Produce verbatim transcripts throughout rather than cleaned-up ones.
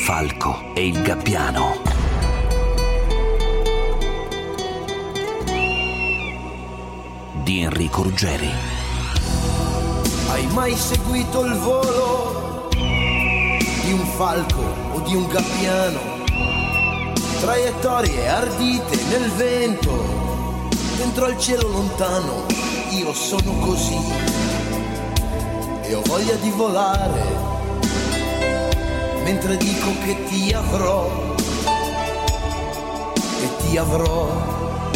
falco e il gabbiano. Di Enrico Ruggeri. Hai mai seguito il volo di un falco o di un gabbiano? Traiettorie ardite nel vento, dentro al cielo lontano. Io sono così e ho voglia di volare, mentre dico che ti avrò e ti avrò.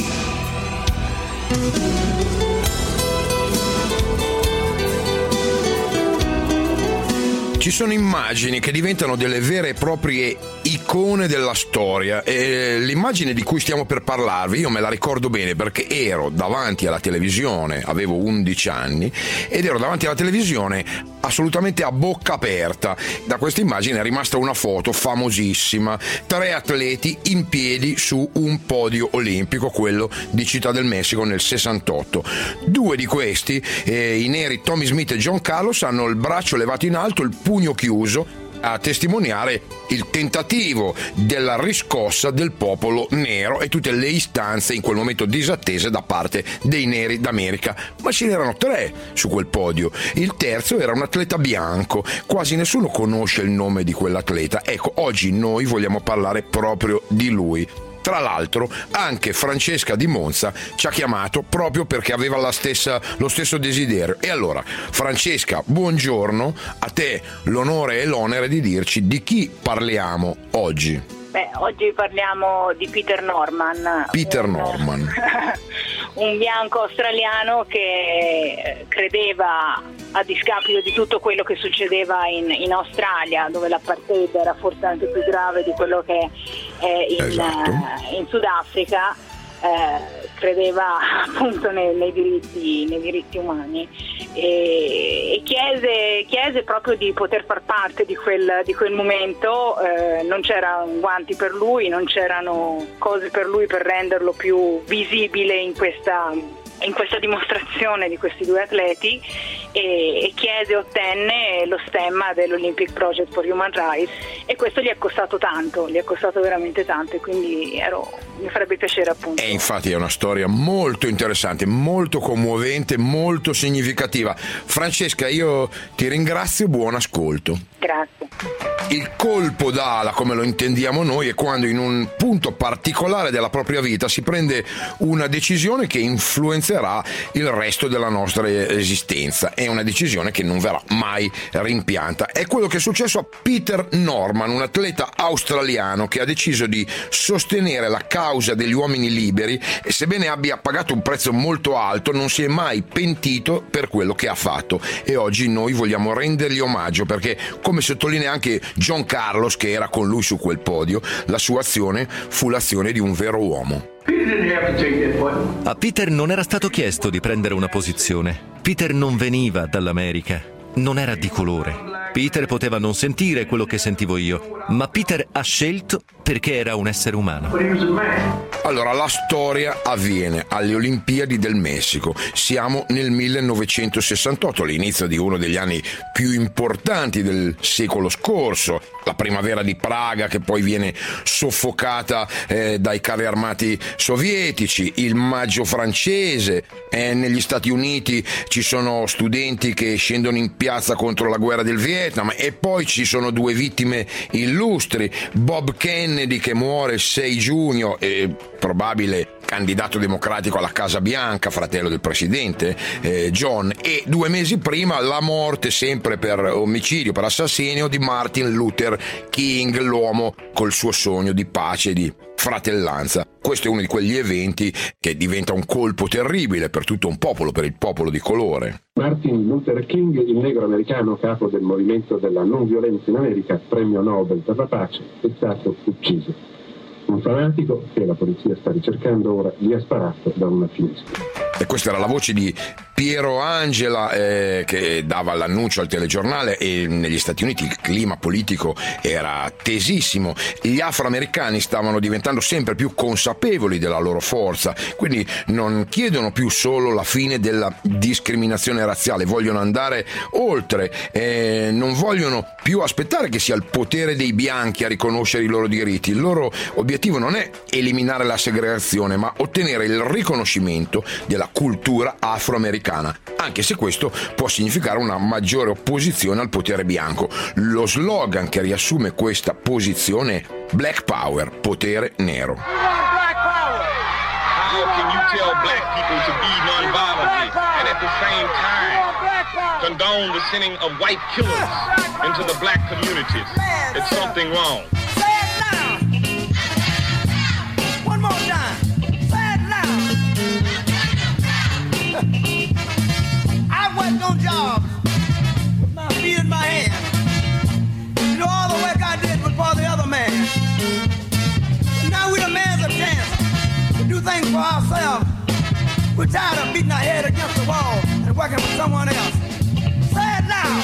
Ci sono immagini che diventano delle vere e proprie icone della storia e l'immagine di cui stiamo per parlarvi io me la ricordo bene perché ero davanti alla televisione, avevo undici anni ed ero davanti alla televisione assolutamente a bocca aperta. Da questa immagine è rimasta una foto famosissima, tre atleti in piedi su un podio olimpico, quello di Città del Messico nel sessantotto. Due di questi, eh, i neri Tommy Smith e John Carlos, hanno il braccio levato in alto, il pugno chiuso, a testimoniare il tentativo della riscossa del popolo nero e tutte le istanze in quel momento disattese da parte dei neri d'America. Ma ce n'erano tre su quel podio. Il terzo era un atleta bianco, quasi nessuno conosce il nome di quell'atleta. Ecco, oggi noi vogliamo parlare proprio di lui. Tra l'altro anche Francesca di Monza ci ha chiamato proprio perché aveva la stessa, lo stesso desiderio. E allora Francesca, buongiorno, a te l'onore e l'onere di dirci di chi parliamo oggi. Beh, oggi parliamo di Peter Norman. Peter un, Norman. Un bianco australiano che credeva, a discapito di tutto quello che succedeva in, in Australia, dove l'apartheid era forse anche più grave di quello che è in, esatto. uh, in Sudafrica, eh, credeva appunto nei, nei, diritti, nei diritti umani e, e chiese, chiese proprio di poter far parte di quel, di quel momento. Eh, non c'erano guanti per lui, non c'erano cose per lui per renderlo più visibile in questa in questa dimostrazione di questi due atleti e, e chiese e ottenne lo stemma dell'Olympic Project for Human Rights e questo gli è costato tanto, gli è costato veramente tanto e quindi ero, mi farebbe piacere appunto. E infatti è una storia molto interessante, molto commovente, molto significativa. Francesca, io ti ringrazio, buon ascolto. Grazie. Il colpo d'ala, come lo intendiamo noi, è quando in un punto particolare della propria vita si prende una decisione che influenzerà il resto della nostra esistenza. È una decisione che non verrà mai rimpianta. È quello che è successo a Peter Norman, un atleta australiano che ha deciso di sostenere la causa degli uomini liberi e, sebbene abbia pagato un prezzo molto alto, non si è mai pentito per quello che ha fatto. E oggi noi vogliamo rendergli omaggio perché, come sottolinea anche John Carlos, che era con lui su quel podio, la sua azione fu l'azione di un vero uomo. A Peter non era stato chiesto di prendere una posizione. Peter non veniva dall'America, non era di colore. Peter poteva non sentire quello che sentivo io, ma Peter ha scelto perché era un essere umano. Allora, la storia avviene alle Olimpiadi del Messico. Siamo nel millenovecentosessantotto, l'inizio di uno degli anni più importanti del secolo scorso. La primavera di Praga, che poi viene soffocata eh, dai carri armati sovietici, il maggio francese, eh, negli Stati Uniti ci sono studenti che scendono in piazza contro la guerra del Vietnam e poi ci sono due vittime illustri, Bob Kennedy che muore il sei giugno, e probabile candidato democratico alla Casa Bianca, fratello del presidente eh, John, e due mesi prima la morte, sempre per omicidio, per assassinio, di Martin Luther King, l'uomo col suo sogno di pace e di fratellanza. Questo è uno di quegli eventi che diventa un colpo terribile per tutto un popolo, per il popolo di colore. Martin Luther King, il negro americano capo del movimento della non violenza in America, premio Nobel per la pace, è stato ucciso. Un fanatico, che la polizia sta ricercando ora, gli ha sparato da una finestra. E questa era la voce di Piero Angela eh, che dava l'annuncio al telegiornale, e negli Stati Uniti il clima politico era tesissimo. Gli afroamericani stavano diventando sempre più consapevoli della loro forza, quindi non chiedono più solo la fine della discriminazione razziale, vogliono andare oltre, eh, non vogliono più aspettare che sia il potere dei bianchi a riconoscere i loro diritti. Il loro obiettivo non è eliminare la segregazione, ma ottenere il riconoscimento della cultura afroamericana, anche se questo può significare una maggiore opposizione al potere bianco. Lo slogan che riassume questa posizione è Black Power, potere nero. How can you tell black people to be nonviolent and at the same time condone the sending of white killers into the black communities? It's something wrong. Say it loud. One more time. Say it loud. I worked on jobs with my feet in my hand. You know, all the work I did was for the other man. But now we the man's a chance to do things for ourselves. We're tired of beating our head against the wall and working for someone else. Say it loud.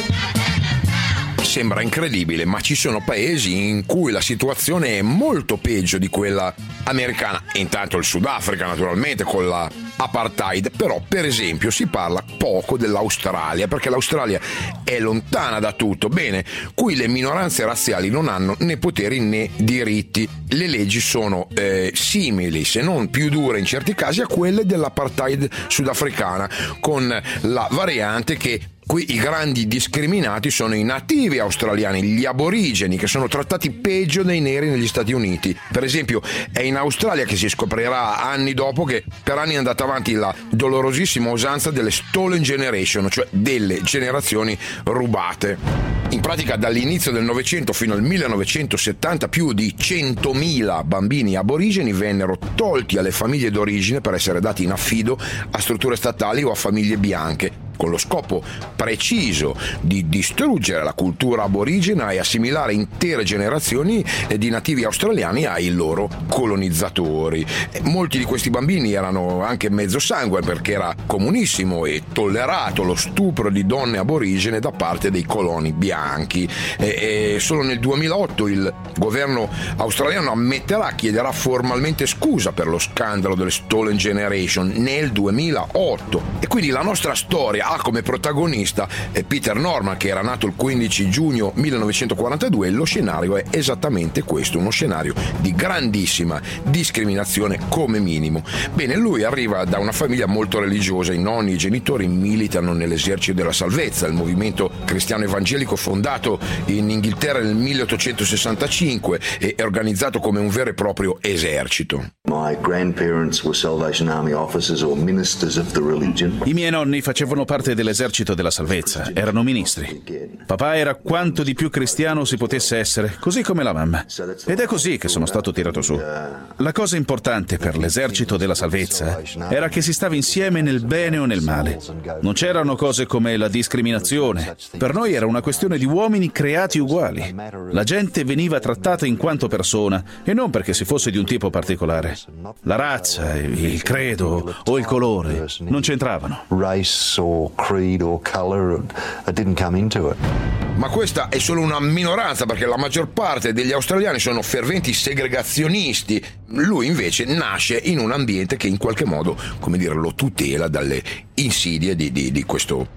Sembra incredibile, ma ci sono paesi in cui la situazione è molto peggio di quella americana. Intanto il Sudafrica, naturalmente, con la apartheid. Però, per esempio, si parla poco dell'Australia, perché l'Australia è lontana da tutto. Bene, qui le minoranze razziali non hanno né poteri né diritti. Le leggi sono eh, simili, se non più dure in certi casi, a quelle dell'apartheid sudafricana, con la variante che qui i grandi discriminati sono i nativi australiani, gli aborigeni, che sono trattati peggio dei neri negli Stati Uniti. Per esempio, è in Australia che si scoprirà anni dopo che per anni è andata avanti la dolorosissima usanza delle stolen generation, cioè delle generazioni rubate. In pratica, dall'inizio del Novecento fino al millenovecentosettanta più di centomila bambini aborigeni vennero tolti alle famiglie d'origine per essere dati in affido a strutture statali o a famiglie bianche, con lo scopo preciso di distruggere la cultura aborigena e assimilare intere generazioni di nativi australiani ai loro colonizzatori. E molti di questi bambini erano anche mezzo sangue, perché era comunissimo e tollerato lo stupro di donne aborigene da parte dei coloni bianchi. E, e solo nel duemilaotto il governo australiano ammetterà, chiederà formalmente scusa per lo scandalo delle Stolen Generation nel duemilaotto. E quindi la nostra storia ha come protagonista Peter Norman, che era nato il quindici giugno millenovecentoquarantadue. Lo scenario è esattamente questo, uno scenario di grandissima discriminazione come minimo. Bene, lui arriva da una famiglia molto religiosa, i nonni e i genitori militano nell'esercito della salvezza, il movimento cristiano evangelico fondato in Inghilterra nel milleottocentosessantacinque e è organizzato come un vero e proprio esercito. My grandparents were Salvation Army officers or ministers of the religion. I miei nonni facevano parte dell'esercito della salvezza, erano ministri. Papà era quanto di più cristiano si potesse essere, così come la mamma. Ed è così che sono stato tirato su. La cosa importante per l'esercito della salvezza era che si stava insieme nel bene o nel male. Non c'erano cose come la discriminazione. Per noi era una questione di uomini creati uguali. La gente veniva trattata in quanto persona e non perché si fosse di un tipo particolare. La razza, il credo o il colore non c'entravano. Race or creed or color, it didn't come into it. Ma questa è solo una minoranza, perché la maggior parte degli australiani sono ferventi segregazionisti. Lui invece nasce in un ambiente che in qualche modo, come dire, lo tutela dalle insidie di, di, di questo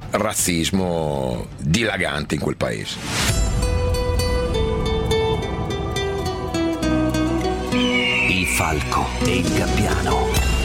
razzismo dilagante in quel paese. Il falco e il gabbiano.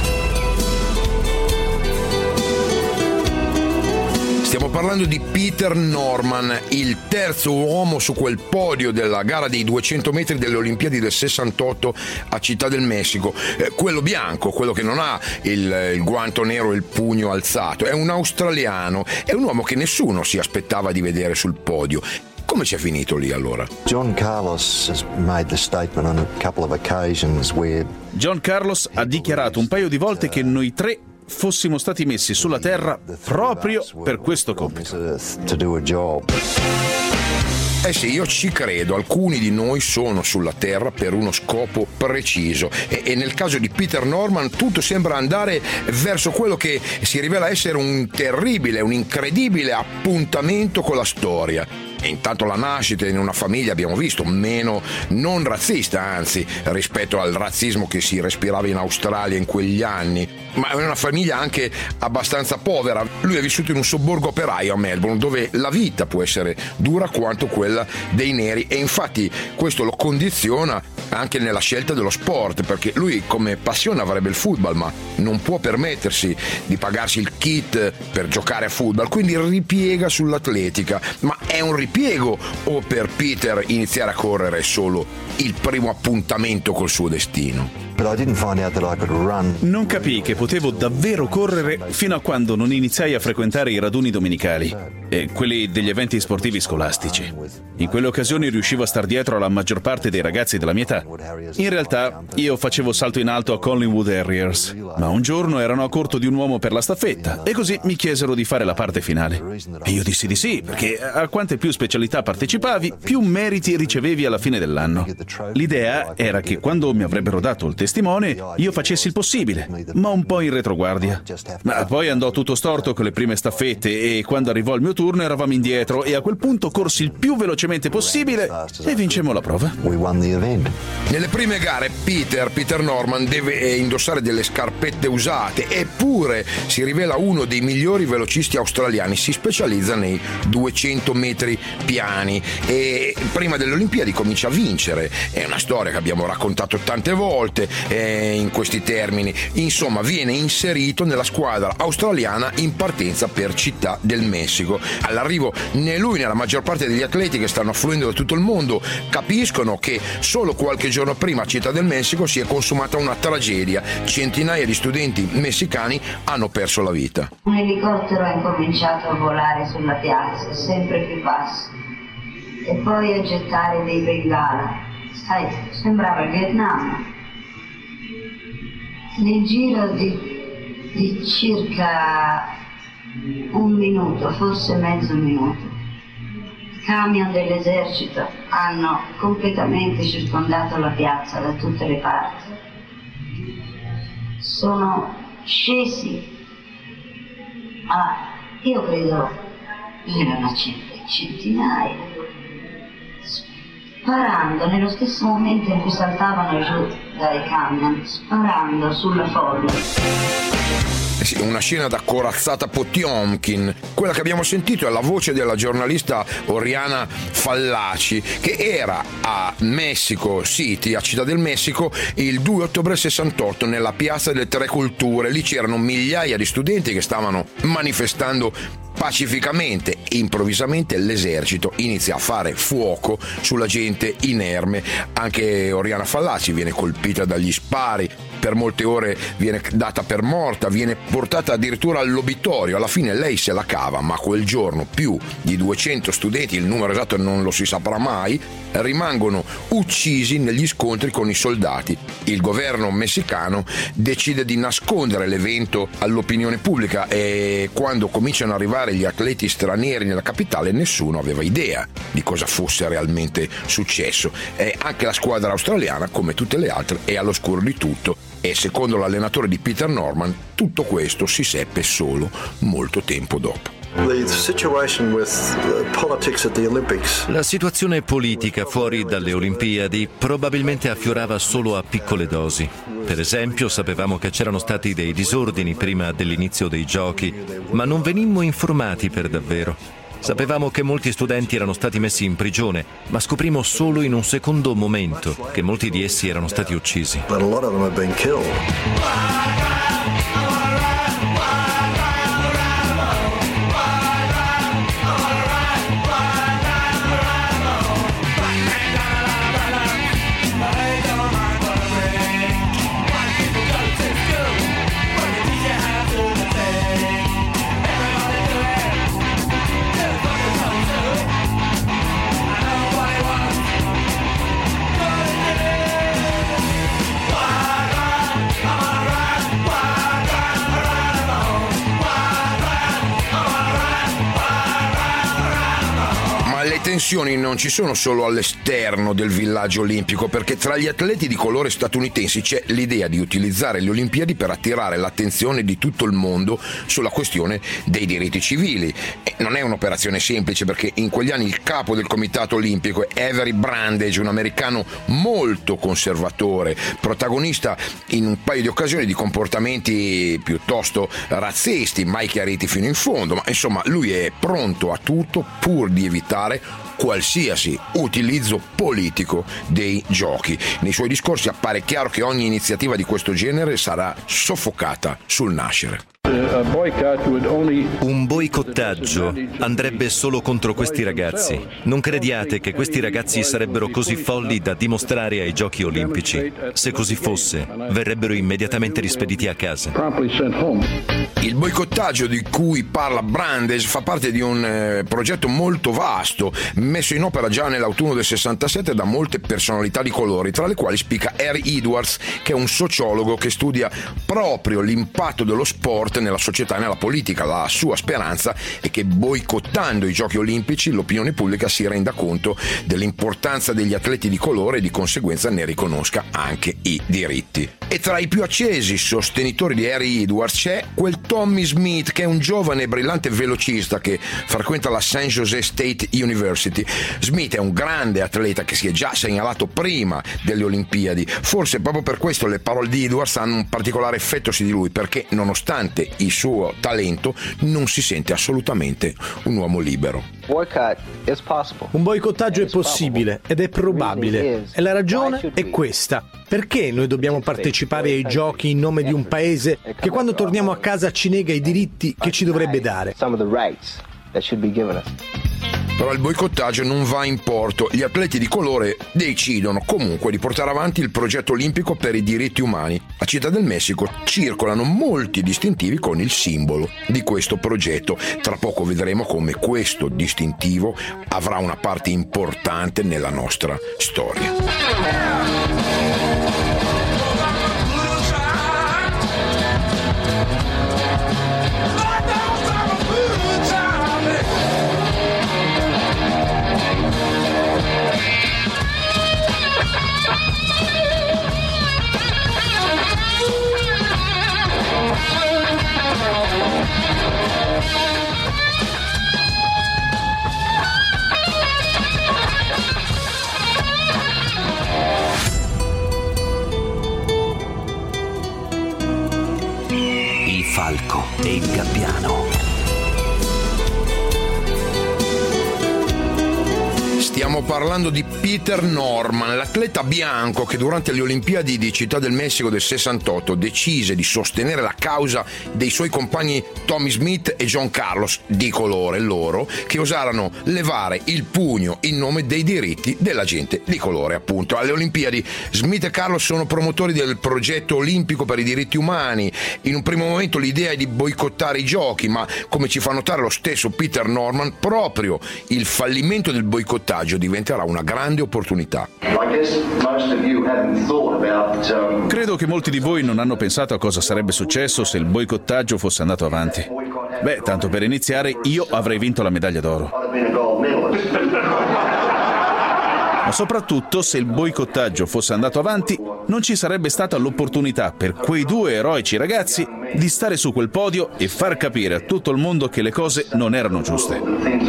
Stiamo parlando di Peter Norman, il terzo uomo su quel podio della gara dei duecento metri delle Olimpiadi del sessantotto a Città del Messico. Eh, quello bianco, quello che non ha il, il guanto nero e il pugno alzato. È un australiano, è un uomo che nessuno si aspettava di vedere sul podio. Come ci è finito lì allora? John Carlos has made the statement on a couple of occasions where John Carlos ha dichiarato un paio di volte che noi tre fossimo stati messi sulla terra proprio per questo compito. Eh sì, io ci credo, alcuni di noi sono sulla Terra per uno scopo preciso e, e nel caso di Peter Norman tutto sembra andare verso quello che si rivela essere un terribile, un incredibile appuntamento con la storia. E intanto la nascita in una famiglia, abbiamo visto, meno non razzista, anzi, rispetto al razzismo che si respirava in Australia in quegli anni, ma è una famiglia anche abbastanza povera. Lui è vissuto in un sobborgo operaio a Melbourne, dove la vita può essere dura quanto quella dei neri, e infatti questo lo condiziona anche nella scelta dello sport, perché lui come passione avrebbe il football, ma non può permettersi di pagarsi il kit per giocare a football, quindi ripiega sull'atletica. Ma è un ripiego o per Peter iniziare a correre è solo il primo appuntamento col suo destino? Non capii che potevo davvero correre fino a quando non iniziai a frequentare i raduni domenicali e quelli degli eventi sportivi scolastici. In quelle occasioni riuscivo a star dietro alla maggior parte dei ragazzi della mia età. In realtà io facevo salto in alto a Collingwood Harriers, ma un giorno erano a corto di un uomo per la staffetta e così mi chiesero di fare la parte finale. E io dissi di sì, perché a quante più specialità partecipavi, più meriti ricevevi alla fine dell'anno. L'idea era che quando mi avrebbero dato il testimone io facessi il possibile, ma un po' in retroguardia. Ma poi andò tutto storto con le prime staffette e quando arrivò il mio turno eravamo indietro e a quel punto corsi il più velocemente possibile e vincemmo la prova. Nelle prime gare Peter, Peter Norman deve indossare delle scarpette usate, eppure si rivela uno dei migliori velocisti australiani. Si specializza nei duecento metri piani e prima delle Olimpiadi comincia a vincere. È una storia che abbiamo raccontato tante volte eh, in questi termini. Insomma, viene inserito nella squadra australiana in partenza per Città del Messico. All'arrivo né lui né la maggior parte degli atleti che stanno affluendo da tutto il mondo capiscono che solo qualche giorno prima a Città del Messico si è consumata una tragedia. Centinaia di studenti messicani hanno perso la vita. Un elicottero ha incominciato a volare sulla piazza, sempre più basso, e poi a gettare dei bengala. Sai, sembrava il Vietnam. Nel giro di, di circa un minuto, forse mezzo minuto, i camion dell'esercito hanno completamente circondato la piazza da tutte le parti. Sono scesi, ah, io credo erano centinaia, sparando nello stesso momento in cui saltavano giù dai camion, sparando sulla folla. Sì, una scena da corazzata Potiomkin. Quella che abbiamo sentito è la voce della giornalista Oriana Fallaci, che era a Mexico City, a Città del Messico, il due ottobre sessantotto nella piazza delle Tre Culture. Lì c'erano migliaia di studenti che stavano manifestando pacificamente e improvvisamente l'esercito inizia a fare fuoco sulla gente inerme. Anche Oriana Fallaci viene colpita dagli spari, per molte ore viene data per morta, viene portata addirittura all'obitorio. Alla fine lei se la cava, ma quel giorno più di duecento studenti, il numero esatto non lo si saprà mai, rimangono uccisi negli scontri con i soldati. Il governo messicano decide di nascondere l'evento all'opinione pubblica e quando cominciano ad arrivare gli atleti stranieri nella capitale nessuno aveva idea di cosa fosse realmente successo. E anche la squadra australiana, come tutte le altre, è all'oscuro di tutto e secondo l'allenatore di Peter Norman tutto questo si seppe solo molto tempo dopo. La situazione politica fuori dalle Olimpiadi probabilmente affiorava solo a piccole dosi. Per esempio, sapevamo che c'erano stati dei disordini prima dell'inizio dei giochi, ma non venimmo informati per davvero. Sapevamo che molti studenti erano stati messi in prigione, ma scoprimmo solo in un secondo momento che molti di essi erano stati uccisi. tensioni non ci sono solo all'esterno del villaggio olimpico, perché tra gli atleti di colore statunitensi c'è l'idea di utilizzare le Olimpiadi per attirare l'attenzione di tutto il mondo sulla questione dei diritti civili. E non è un'operazione semplice, perché in quegli anni il capo del comitato olimpico è Avery Brundage, un americano molto conservatore, protagonista in un paio di occasioni di comportamenti piuttosto razzisti, mai chiariti fino in fondo, ma insomma lui è pronto a tutto pur di evitare qualsiasi utilizzo politico dei giochi. Nei suoi discorsi appare chiaro che ogni iniziativa di questo genere sarà soffocata sul nascere. Un boicottaggio andrebbe solo contro questi ragazzi. Non crediate che questi ragazzi sarebbero così folli da dimostrare ai giochi olimpici. Se così fosse, verrebbero immediatamente rispediti a casa. Il boicottaggio di cui parla Brundage fa parte di un eh, progetto molto vasto, messo in opera già nell'autunno del sessantasette da molte personalità di colori, tra le quali spicca Harry Edwards, che è un sociologo che studia proprio l'impatto dello sport nella società e nella politica. La sua speranza è che boicottando i giochi olimpici l'opinione pubblica si renda conto dell'importanza degli atleti di colore e di conseguenza ne riconosca anche i diritti. E tra i più accesi sostenitori di Harry Edwards c'è quel Tommy Smith, che è un giovane e brillante velocista che frequenta la Saint José State University. Smith è un grande atleta che si è già segnalato prima delle Olimpiadi. Forse proprio per questo le parole di Edwards hanno un particolare effetto su di lui, perché nonostante il suo talento non si sente assolutamente un uomo libero. Un boicottaggio è possibile ed è probabile, e la ragione è questa: perché noi dobbiamo partecipare ai giochi in nome di un paese che quando torniamo a casa ci nega i diritti che ci dovrebbe dare? Però il boicottaggio non va in porto. Gli atleti di colore decidono comunque di portare avanti il progetto olimpico per i diritti umani. A Città del Messico circolano molti distintivi con il simbolo di questo progetto. Tra poco vedremo come questo distintivo avrà una parte importante nella nostra storia. Il falco e il gabbiano. Stiamo parlando di Peter Norman, l'atleta bianco che durante le Olimpiadi di Città del Messico del sessantotto decise di sostenere la causa dei suoi compagni Tommy Smith e John Carlos, di colore loro, che osarono levare il pugno in nome dei diritti della gente di colore, appunto. Alle Olimpiadi Smith e Carlos sono promotori del progetto olimpico per i diritti umani. In un primo momento l'idea è di boicottare i giochi, ma come ci fa notare lo stesso Peter Norman, proprio il fallimento del boicottaggio diventerà una grande opportunità. Credo che molti di voi non hanno pensato a cosa sarebbe successo se il boicottaggio fosse andato avanti. Beh, tanto per iniziare, io avrei vinto la medaglia d'oro. Ma soprattutto, se il boicottaggio fosse andato avanti, non ci sarebbe stata l'opportunità per quei due eroici ragazzi di stare su quel podio e far capire a tutto il mondo che le cose non erano giuste.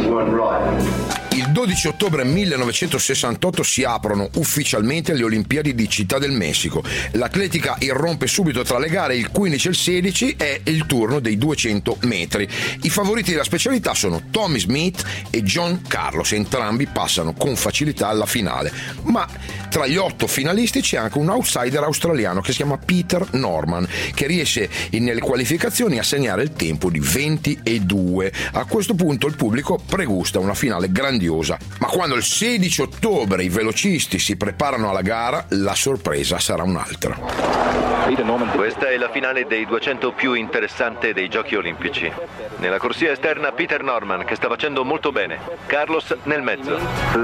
Il dodici ottobre millenovecentosessantotto si aprono ufficialmente le Olimpiadi di Città del Messico. L'atletica irrompe subito tra le gare, il quindici e il sedici è il turno dei duecento metri. I favoriti della specialità sono Tommy Smith e John Carlos, entrambi passano con facilità alla finale. Ma tra gli otto finalisti c'è anche un outsider australiano che si chiama Peter Norman, che riesce nelle qualificazioni a segnare il tempo di venti e due. A questo punto il pubblico pregusta una finale grandiosa. Ma quando il sedici ottobre i velocisti si preparano alla gara, la sorpresa sarà un'altra. Questa è la finale dei duecento più interessante dei Giochi Olimpici. Nella corsia esterna Peter Norman, che sta facendo molto bene. Carlos nel mezzo.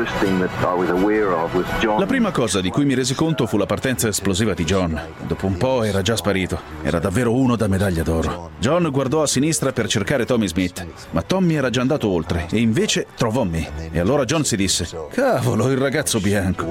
La prima cosa di cui mi resi conto fu la partenza esplosiva di John. Dopo un po' era già sparito. Era davvero uno da medaglia d'oro. John guardò a sinistra per cercare Tommy Smith, ma Tommy era già andato oltre e invece trovò me. E allora John si disse: cavolo, il ragazzo bianco.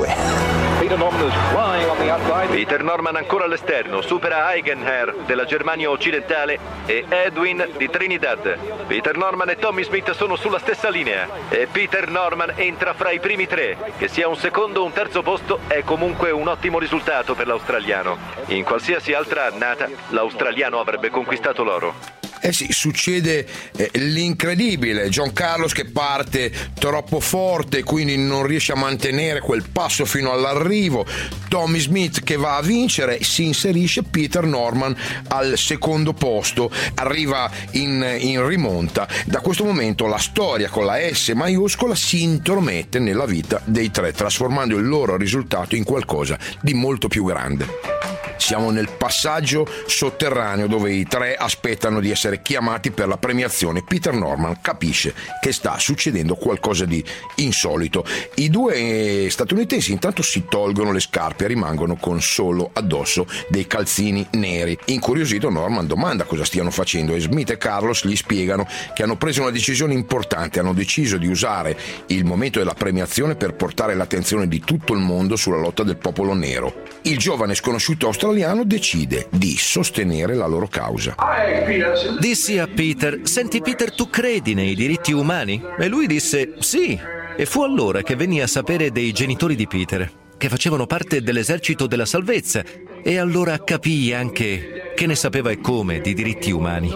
Peter Norman ancora all'esterno, supera Eigenher della Germania occidentale e Edwin di Trinidad. Peter Norman e Tommy Smith sono sulla stessa linea e Peter Norman entra fra i primi tre. Che sia un secondo o un terzo posto è comunque un ottimo risultato per l'australiano. In qualsiasi altra annata l'australiano avrebbe conquistato l'oro. Eh sì, succede eh, l'incredibile. John Carlos che parte troppo forte, quindi non riesce a mantenere quel passo fino all'arrivo. Tommy Smith che va a vincere, si inserisce Peter Norman al secondo posto, arriva in, in rimonta. Da questo momento la storia con la S maiuscola si intromette nella vita dei tre, trasformando il loro risultato in qualcosa di molto più grande. Siamo nel passaggio sotterraneo dove i tre aspettano di essere chiamati per la premiazione. Peter Norman capisce che sta succedendo qualcosa di insolito. I due statunitensi intanto si tolgono le scarpe e rimangono con solo addosso dei calzini neri. Incuriosito, Norman domanda cosa stiano facendo e Smith e Carlos gli spiegano che hanno preso una decisione importante. Hanno deciso di usare il momento della premiazione per portare l'attenzione di tutto il mondo sulla lotta del popolo nero. Il giovane sconosciuto australiano decide di sostenere la loro causa. Dissi a Peter: senti Peter, tu credi nei diritti umani? E lui disse sì. E fu allora che venni a sapere dei genitori di Peter, che facevano parte dell'esercito della salvezza, e allora capii anche che ne sapeva e come di diritti umani.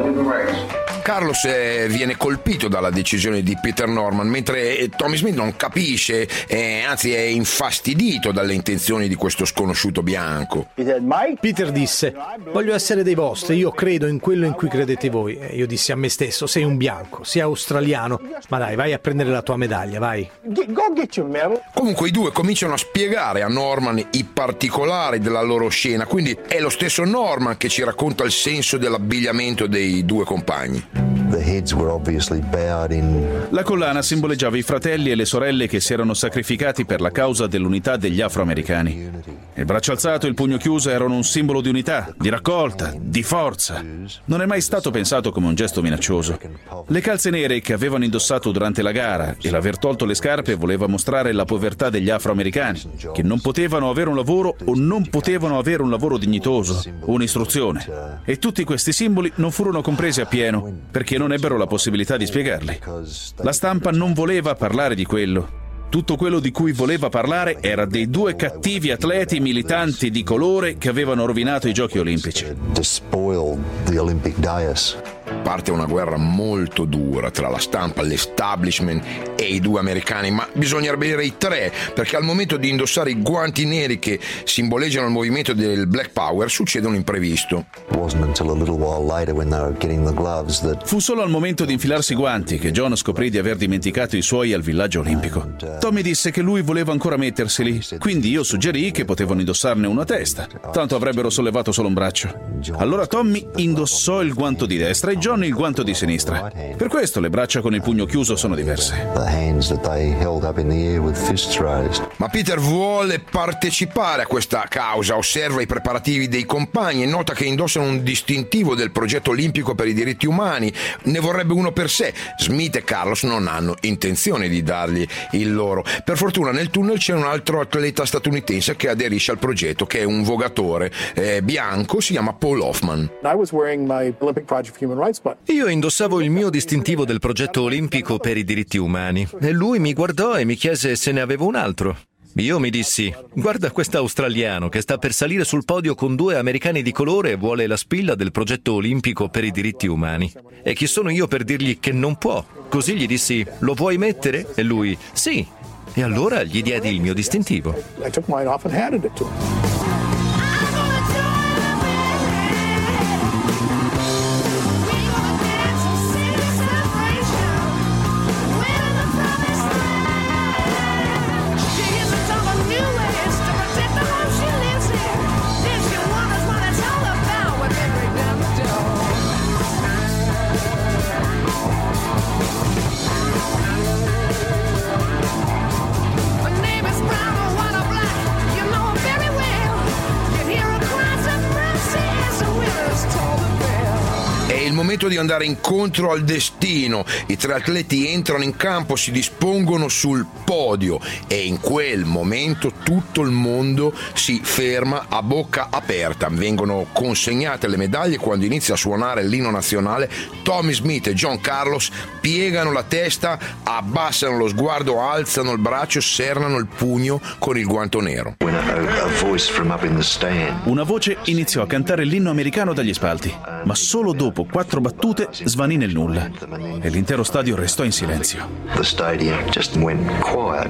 Carlos eh, viene colpito dalla decisione di Peter Norman, mentre Tommy Smith non capisce, eh, anzi è infastidito dalle intenzioni di questo sconosciuto bianco. Peter disse: voglio essere dei vostri, io credo in quello in cui credete voi. E io dissi a me stesso: sei un bianco, sei australiano, ma dai, vai a prendere la tua medaglia, vai. Comunque i due cominciano a spiegare a Norman i particolari della loro scena, quindi è lo stesso Norman che ci racconta il senso dell'abbigliamento dei due compagni. La collana simboleggiava i fratelli e le sorelle che si erano sacrificati per la causa dell'unità degli afroamericani. Il braccio alzato e il pugno chiuso erano un simbolo di unità, di raccolta, di forza. Non è mai stato pensato come un gesto minaccioso. Le calze nere che avevano indossato durante la gara e l'aver tolto le scarpe voleva mostrare la povertà degli afroamericani, che non potevano avere un lavoro o non potevano avere un lavoro dignitoso, un'istruzione. E tutti questi simboli non furono compresi appieno, perché non ebbero la possibilità di spiegarli. La stampa non voleva parlare di quello. Tutto quello di cui voleva parlare era dei due cattivi atleti militanti di colore che avevano rovinato i Giochi Olimpici. Parte una guerra molto dura tra la stampa, l'establishment e i due americani, ma bisognerebbe dire i tre, perché al momento di indossare i guanti neri che simboleggiano il movimento del Black Power succede un imprevisto. Fu solo al momento di infilarsi i guanti che John scoprì di aver dimenticato i suoi al villaggio olimpico. Tommy disse che lui voleva ancora metterseli, quindi io suggerì che potevano indossarne uno a testa, tanto avrebbero sollevato solo un braccio. Allora Tommy indossò il guanto di destra e John il guanto di sinistra. Per questo le braccia con il pugno chiuso sono diverse. Ma Peter vuole partecipare a questa causa, osserva i preparativi dei compagni e nota che indossano un distintivo del progetto olimpico per i diritti umani. Ne vorrebbe uno per sé. Smith e Carlos non hanno intenzione di dargli il loro. Per fortuna nel tunnel c'è un altro atleta statunitense che aderisce al progetto, che è un vogatore eh, bianco, si chiama Paul Hoffman. Io indossavo il mio distintivo del progetto olimpico per i diritti umani e lui mi guardò e mi chiese se ne avevo un altro. Io mi dissi: guarda questo australiano che sta per salire sul podio con due americani di colore e vuole la spilla del progetto olimpico per i diritti umani. E chi sono io per dirgli che non può? Così gli dissi: lo vuoi mettere? E lui: sì. E allora gli diedi il mio distintivo. di andare incontro al destino. I tre atleti entrano in campo, si dispongono sul podio e in quel momento tutto il mondo si ferma a bocca aperta. Vengono consegnate le medaglie. Quando inizia a suonare l'inno nazionale, Tommy Smith e John Carlos piegano la testa, abbassano lo sguardo, alzano il braccio, sernano il pugno con il guanto nero. Una voce iniziò a cantare l'inno americano dagli spalti, ma solo dopo quattro battute svanì nel nulla e l'intero stadio restò in silenzio. The stadium just went quiet.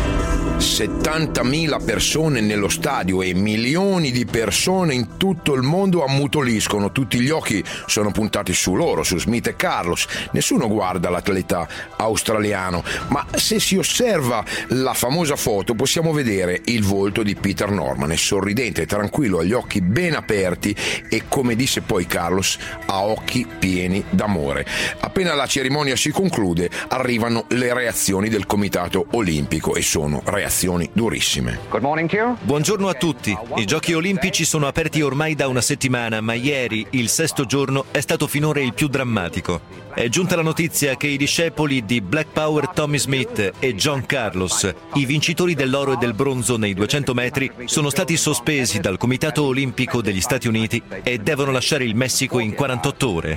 settantamila persone nello stadio e milioni di persone in tutto il mondo ammutoliscono. Tutti gli occhi sono puntati su loro, su Smith e Carlos. Nessuno guarda l'atleta australiano, ma se si osserva la famosa foto possiamo vedere il volto di Peter Norman. È sorridente, tranquillo, ha gli occhi ben aperti e, come disse poi Carlos, ha occhi pieni d'amore. Appena la cerimonia si conclude arrivano le reazioni del Comitato Olimpico e sono reazioni durissime. Buongiorno a tutti. I Giochi Olimpici sono aperti ormai da una settimana, ma ieri, il sesto giorno, è stato finora il più drammatico. È giunta la notizia che i discepoli di Black Power Tommy Smith e John Carlos, i vincitori dell'oro e del bronzo nei duecento metri, sono stati sospesi dal Comitato Olimpico degli Stati Uniti e devono lasciare il Messico in quarantotto ore.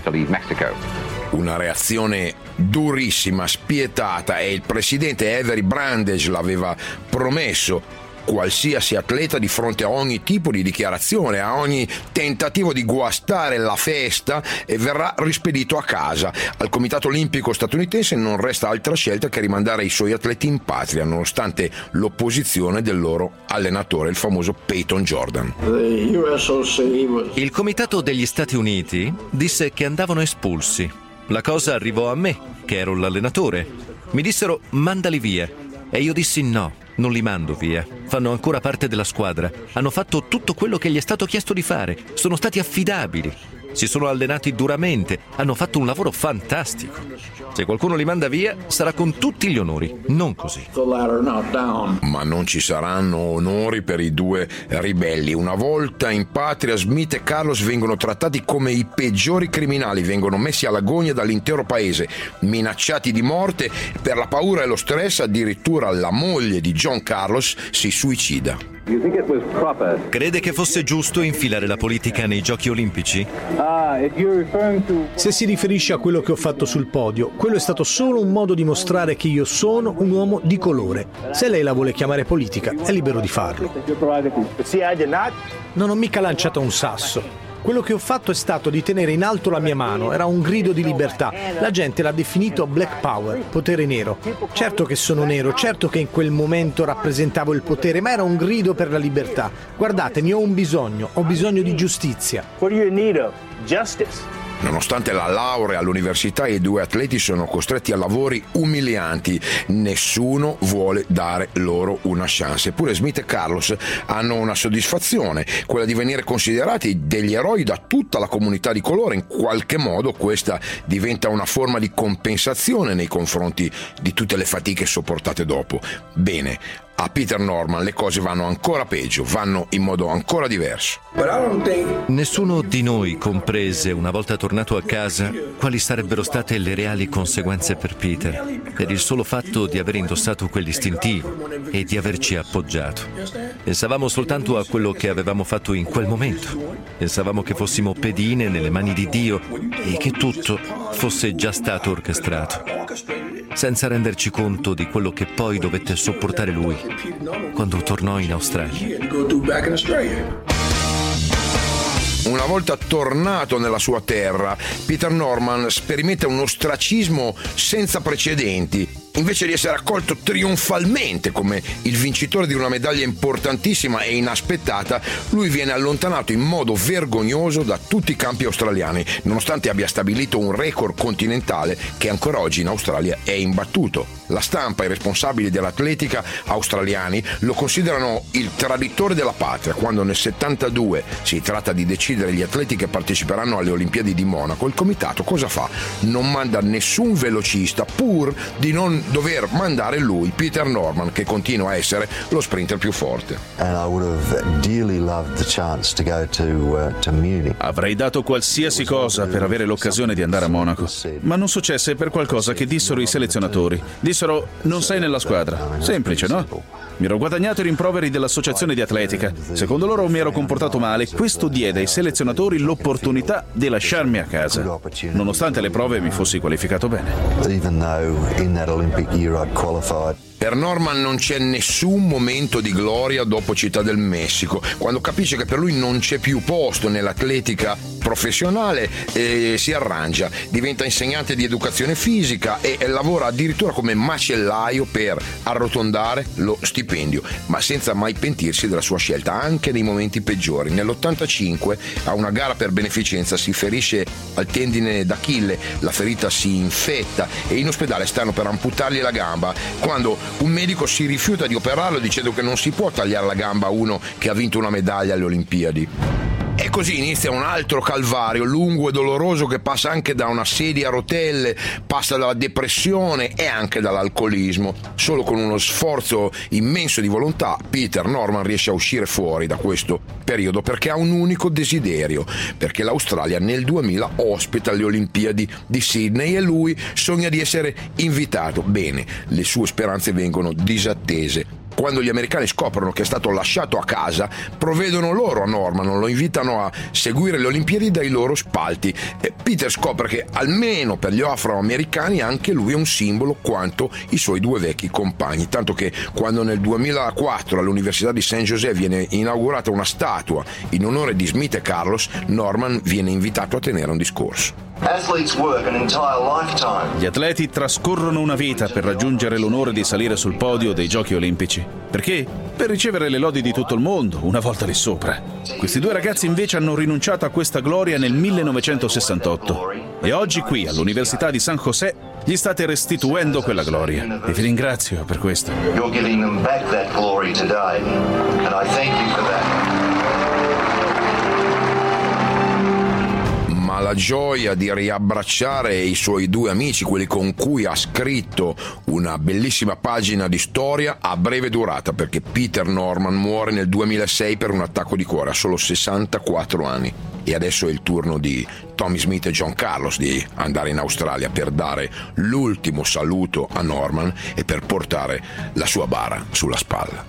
Una reazione durissima, spietata, e il presidente Avery Brandage l'aveva promesso. Qualsiasi atleta di fronte a ogni tipo di dichiarazione, a ogni tentativo di guastare la festa, e verrà rispedito a casa. Al Comitato Olimpico statunitense non resta altra scelta che rimandare i suoi atleti in patria, nonostante l'opposizione del loro allenatore, il famoso Peyton Jordan. Il Comitato degli Stati Uniti disse che andavano espulsi. La cosa arrivò a me, che ero l'allenatore. Mi dissero: mandali via. E io dissi no, non li mando via. Fanno ancora parte della squadra. Hanno fatto tutto quello che gli è stato chiesto di fare. Sono stati affidabili. Si sono allenati duramente. Hanno fatto un lavoro fantastico. Se qualcuno li manda via, sarà con tutti gli onori, non così. Ma non ci saranno onori per i due ribelli. Una volta in patria, Smith e Carlos vengono trattati come i peggiori criminali, vengono messi alla gogna dall'intero paese, minacciati di morte. Per la paura e lo stress, addirittura la moglie di John Carlos si suicida. Crede che fosse giusto infilare la politica nei Giochi Olimpici? Se si riferisce a quello che ho fatto sul podio, quello è stato solo un modo di mostrare che io sono un uomo di colore. Se lei la vuole chiamare politica, è libero di farlo. Non ho mica lanciato un sasso. Quello che ho fatto è stato di tenere in alto la mia mano, era un grido di libertà. La gente l'ha definito Black Power, potere nero. Certo che sono nero, certo che in quel momento rappresentavo il potere, ma era un grido per la libertà. Guardatemi, ho un bisogno, ho bisogno di giustizia. What do you need of? Justice. Nonostante la laurea all'università, i due atleti sono costretti a lavori umilianti. Nessuno vuole dare loro una chance. Eppure Smith e Carlos hanno una soddisfazione, quella di venire considerati degli eroi da tutta la comunità di colore. In qualche modo questa diventa una forma di compensazione nei confronti di tutte le fatiche sopportate dopo. Bene, a Peter Norman le cose vanno ancora peggio, vanno in modo ancora diverso. Nessuno di noi comprese, una volta tornato a casa, quali sarebbero state le reali conseguenze per Peter, per il solo fatto di aver indossato quell'istintivo e di averci appoggiato. Pensavamo soltanto a quello che avevamo fatto in quel momento. Pensavamo che fossimo pedine nelle mani di Dio e che tutto fosse già stato orchestrato, senza renderci conto di quello che poi dovette sopportare lui quando tornò in Australia. Una volta tornato nella sua terra, Peter Norman sperimenta un ostracismo senza precedenti. Invece di essere accolto trionfalmente come il vincitore di una medaglia importantissima e inaspettata, lui viene allontanato in modo vergognoso da tutti i campi australiani, nonostante abbia stabilito un record continentale che ancora oggi in Australia è imbattuto. La stampa e i responsabili dell'atletica australiani lo considerano il traditore della patria. Quando nel settantadue si tratta di decidere gli atleti che parteciperanno alle Olimpiadi di Monaco, il comitato cosa fa? Non manda nessun velocista pur di non con dover mandare lui, Peter Norman, che continua a essere lo sprinter più forte. Avrei dato qualsiasi cosa per avere l'occasione di andare a Monaco, ma non successe per qualcosa che dissero i selezionatori. Dissero: non sei nella squadra. Semplice, no? Mi ero guadagnato i rimproveri dell'associazione di atletica. Secondo loro mi ero comportato male. Questo diede ai selezionatori l'opportunità di lasciarmi a casa, nonostante le prove mi fossi qualificato bene. Per Norman non c'è nessun momento di gloria dopo Città del Messico, quando capisce che per lui non c'è più posto nell'atletica professionale, e si arrangia, diventa insegnante di educazione fisica e lavora addirittura come macellaio per arrotondare lo stipendio, ma senza mai pentirsi della sua scelta, anche nei momenti peggiori. Nell'ottantacinque, a una gara per beneficenza, si ferisce al tendine d'Achille, la ferita si infetta e in ospedale stanno per amputargli la gamba, quando un medico si rifiuta di operarlo dicendo che non si può tagliare la gamba a uno che ha vinto una medaglia alle Olimpiadi. E così inizia un altro calvario lungo e doloroso che passa anche da una sedia a rotelle, passa dalla depressione e anche dall'alcolismo. Solo con uno sforzo immenso di volontà Peter Norman riesce a uscire fuori da questo periodo, perché ha un unico desiderio, perché l'Australia nel duemila ospita le Olimpiadi di Sydney e lui sogna di essere invitato. Bene, le sue speranze vengono disattese. Quando gli americani scoprono che è stato lasciato a casa, provvedono loro a Norman, lo invitano a seguire le Olimpiadi dai loro spalti. E Peter scopre che almeno per gli afroamericani anche lui è un simbolo quanto i suoi due vecchi compagni, tanto che quando nel duemilaquattro all'Università di Saint Joseph viene inaugurata una statua in onore di Smith e Carlos, Norman viene invitato a tenere un discorso. Gli atleti trascorrono una vita per raggiungere l'onore di salire sul podio dei Giochi Olimpici. Perché? Per ricevere le lodi di tutto il mondo, una volta lì sopra. Questi due ragazzi invece hanno rinunciato a questa gloria nel millenovecentosessantotto. E oggi qui, all'Università di San José, gli state restituendo quella gloria. E vi ringrazio per questo. You're giving them back that glory today, and I thank you for that. Ma la gioia di riabbracciare i suoi due amici, quelli con cui ha scritto una bellissima pagina di storia, ha breve durata, perché Peter Norman muore nel duemilasei per un attacco di cuore a solo sessantaquattro anni. E adesso è il turno di Tommy Smith e John Carlos di andare in Australia per dare l'ultimo saluto a Norman e per portare la sua bara sulla spalla.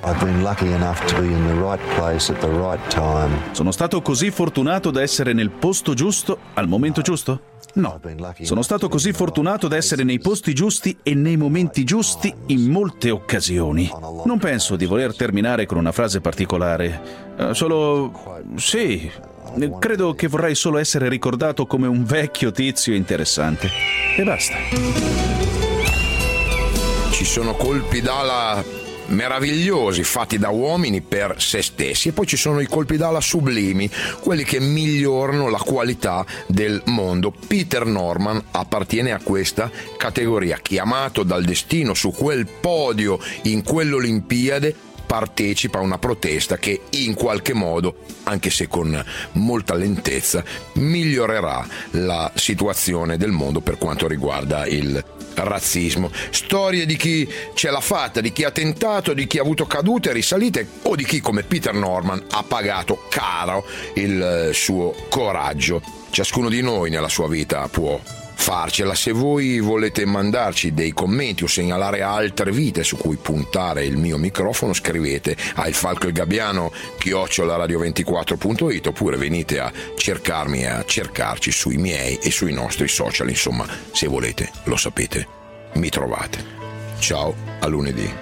Sono stato così fortunato da essere nel posto giusto al momento giusto? No. Sono stato così fortunato da essere nei posti giusti e nei momenti giusti in molte occasioni. Non penso di voler terminare con una frase particolare. Uh, solo... sì... credo che vorrei solo essere ricordato come un vecchio tizio interessante. E basta. Ci sono colpi d'ala meravigliosi fatti da uomini per se stessi, e poi ci sono i colpi d'ala sublimi, quelli che migliorano la qualità del mondo. Peter Norman appartiene a questa categoria, chiamato dal destino su quel podio in quell'Olimpiade, partecipa a una protesta che in qualche modo, anche se con molta lentezza, migliorerà la situazione del mondo per quanto riguarda il razzismo. Storie di chi ce l'ha fatta, di chi ha tentato, di chi ha avuto cadute e risalite, o di chi come Peter Norman ha pagato caro il suo coraggio. Ciascuno di noi nella sua vita può farcela. Se voi volete mandarci dei commenti o segnalare altre vite su cui puntare il mio microfono, scrivete a il falco il gabbiano chiocciola radio ventiquattro punto it, oppure venite a cercarmi e a cercarci sui miei e sui nostri social. Insomma, se volete, lo sapete, mi trovate. Ciao, a lunedì.